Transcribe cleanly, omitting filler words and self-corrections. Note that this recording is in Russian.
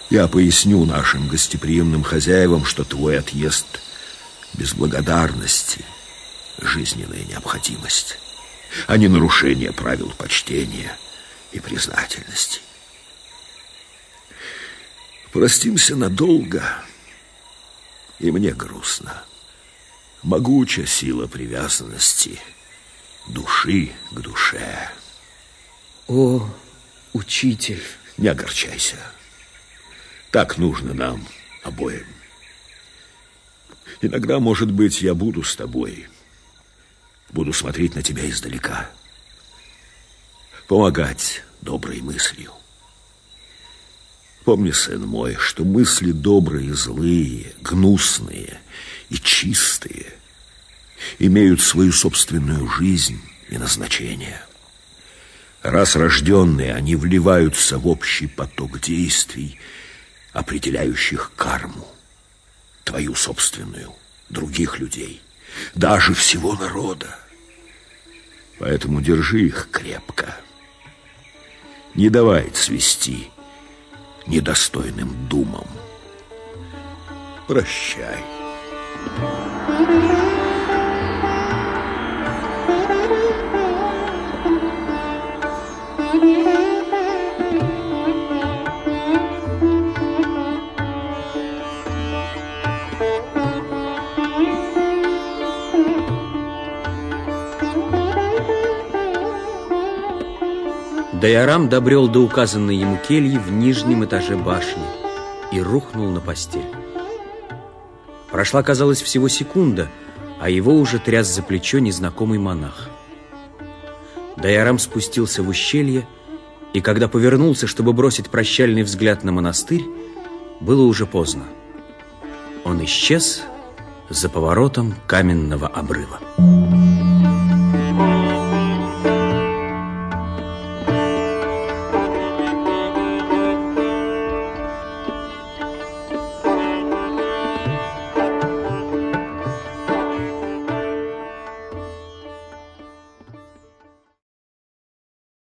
Я поясню нашим гостеприимным хозяевам, что твой отъезд без благодарности — жизненная необходимость, а не нарушение правил почтения и признательности. Простимся надолго, и мне грустно. Могуча сила привязанности души к душе. О, учитель! Не огорчайся. Так нужно нам обоим. Иногда, может быть, я буду с тобой. Буду смотреть на тебя издалека. Помогать доброй мыслью. Помни, сын мой, что мысли добрые, злые, гнусные и чистые имеют свою собственную жизнь и назначение. Раз рожденные, они вливаются в общий поток действий, определяющих карму, твою собственную, других людей, даже всего народа. Поэтому держи их крепко. Не давай цвести недостойным думам. Прощай. Дайорам добрел до указанной ему кельи в нижнем этаже башни и рухнул на постель. Прошла, казалось, всего секунда, а его уже тряс за плечо незнакомый монах. Дайорам спустился в ущелье, и когда повернулся, чтобы бросить прощальный взгляд на монастырь, было уже поздно. Он исчез за поворотом каменного обрыва.